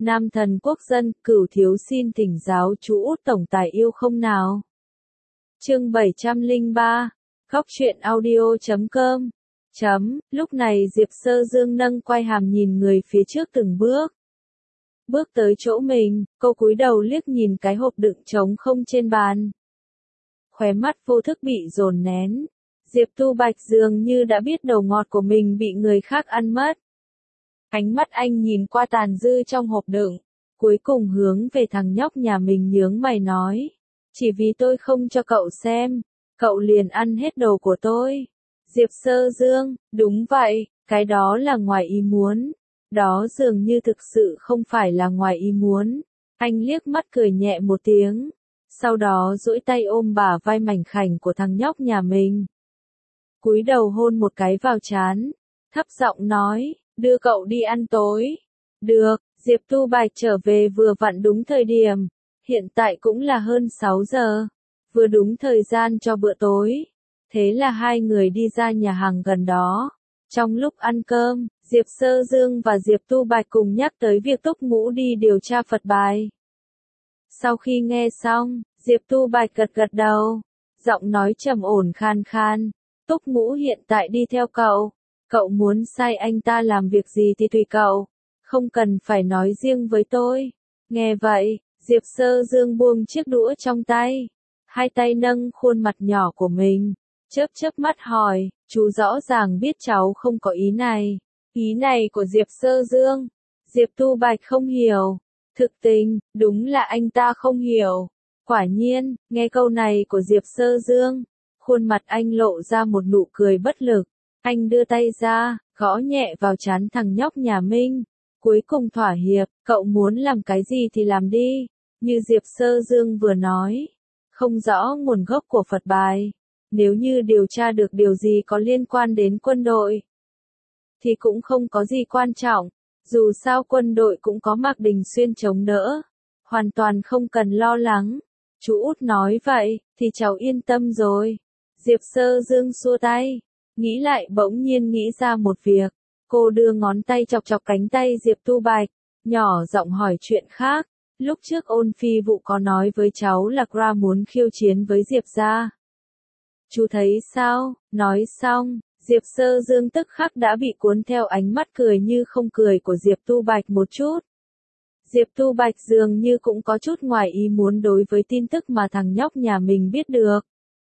Nam thần quốc dân, Cửu thiếu xin thỉnh giáo chú Út tổng tài yêu không nào. Chương 703, Góc truyện audio.com. Lúc này Diệp Sơ Dương nâng quai hàm nhìn người phía trước từng bước. Bước tới chỗ mình, cô cúi đầu liếc nhìn cái hộp đựng trống không trên bàn. Khóe mắt vô thức bị dồn nén. Diệp Tu Bạch dường như đã biết đầu ngọt của mình bị người khác ăn mất. Ánh mắt anh nhìn qua tàn dư trong hộp đựng, cuối cùng hướng về thằng nhóc nhà mình nhướng mày nói. Chỉ vì tôi không cho cậu xem, cậu liền ăn hết đồ của tôi. Diệp Sơ Dương, đúng vậy, cái đó là ngoài ý muốn. Đó dường như thực sự không phải là ngoài ý muốn. Anh liếc mắt cười nhẹ một tiếng, sau đó duỗi tay ôm bả vai mảnh khảnh của thằng nhóc nhà mình. Cúi đầu hôn một cái vào trán, thấp giọng nói, đưa cậu đi ăn tối. Được, Diệp Tu Bạch trở về vừa vặn đúng thời điểm, hiện tại cũng là hơn 6 giờ, vừa đúng thời gian cho bữa tối. Thế là hai người đi ra nhà hàng gần đó. Trong lúc ăn cơm, Diệp Sơ Dương và Diệp Tu Bạch cùng nhắc tới việc Túc Ngũ đi điều tra Phật bài. Sau khi nghe xong, Diệp Tu Bạch gật gật đầu, giọng nói trầm ổn khan khan. Túc Ngũ hiện tại đi theo cậu, cậu muốn sai anh ta làm việc gì thì tùy cậu, không cần phải nói riêng với tôi. Nghe vậy, Diệp Sơ Dương buông chiếc đũa trong tay, hai tay nâng khuôn mặt nhỏ của mình, chớp mắt hỏi, chú rõ ràng biết cháu không có ý này. Ý này của Diệp Sơ Dương, Diệp Tu Bạch không hiểu. Thực tình, đúng là anh ta không hiểu. Quả nhiên, nghe câu này của Diệp Sơ Dương, khuôn mặt anh lộ ra một nụ cười bất lực. Anh đưa tay ra, gõ nhẹ vào trán thằng nhóc nhà Minh. Cuối cùng thỏa hiệp, cậu muốn làm cái gì thì làm đi. Như Diệp Sơ Dương vừa nói, không rõ nguồn gốc của Phật bài. Nếu như điều tra được điều gì có liên quan đến quân đội, thì cũng không có gì quan trọng. Dù sao quân đội cũng có Mạc Đình Xuyên chống đỡ. Hoàn toàn không cần lo lắng. Chú Út nói vậy, thì cháu yên tâm rồi. Diệp Sơ Dương xua tay. Nghĩ lại bỗng nhiên nghĩ ra một việc. Cô đưa ngón tay chọc chọc cánh tay Diệp Tu Bạch. Nhỏ giọng hỏi chuyện khác. Lúc trước Ôn Phi Vụ có nói với cháu là Gra muốn khiêu chiến với Diệp gia. Chú thấy sao? Nói xong, Diệp Sơ Dương tức khắc đã bị cuốn theo ánh mắt cười như không cười của Diệp Tu Bạch một chút. Diệp Tu Bạch dường như cũng có chút ngoài ý muốn đối với tin tức mà thằng nhóc nhà mình biết được.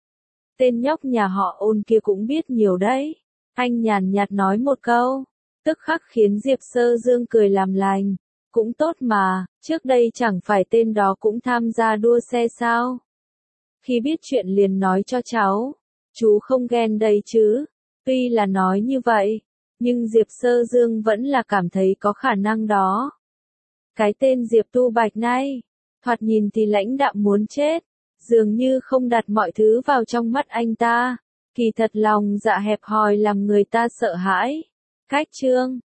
Tên nhóc nhà họ Ôn kia cũng biết nhiều đấy. Anh nhàn nhạt nói một câu, tức khắc khiến Diệp Sơ Dương cười làm lành. Cũng tốt mà, trước đây chẳng phải tên đó cũng tham gia đua xe sao? Khi biết chuyện liền nói cho cháu. Chú không ghen đây chứ? Tuy là nói như vậy, nhưng Diệp Sơ Dương vẫn là cảm thấy có khả năng đó. Cái tên Diệp Tu Bạch này, thoạt nhìn thì lãnh đạm muốn chết, dường như không đặt mọi thứ vào trong mắt anh ta, kỳ thật lòng dạ hẹp hòi làm người ta sợ hãi. Cách chương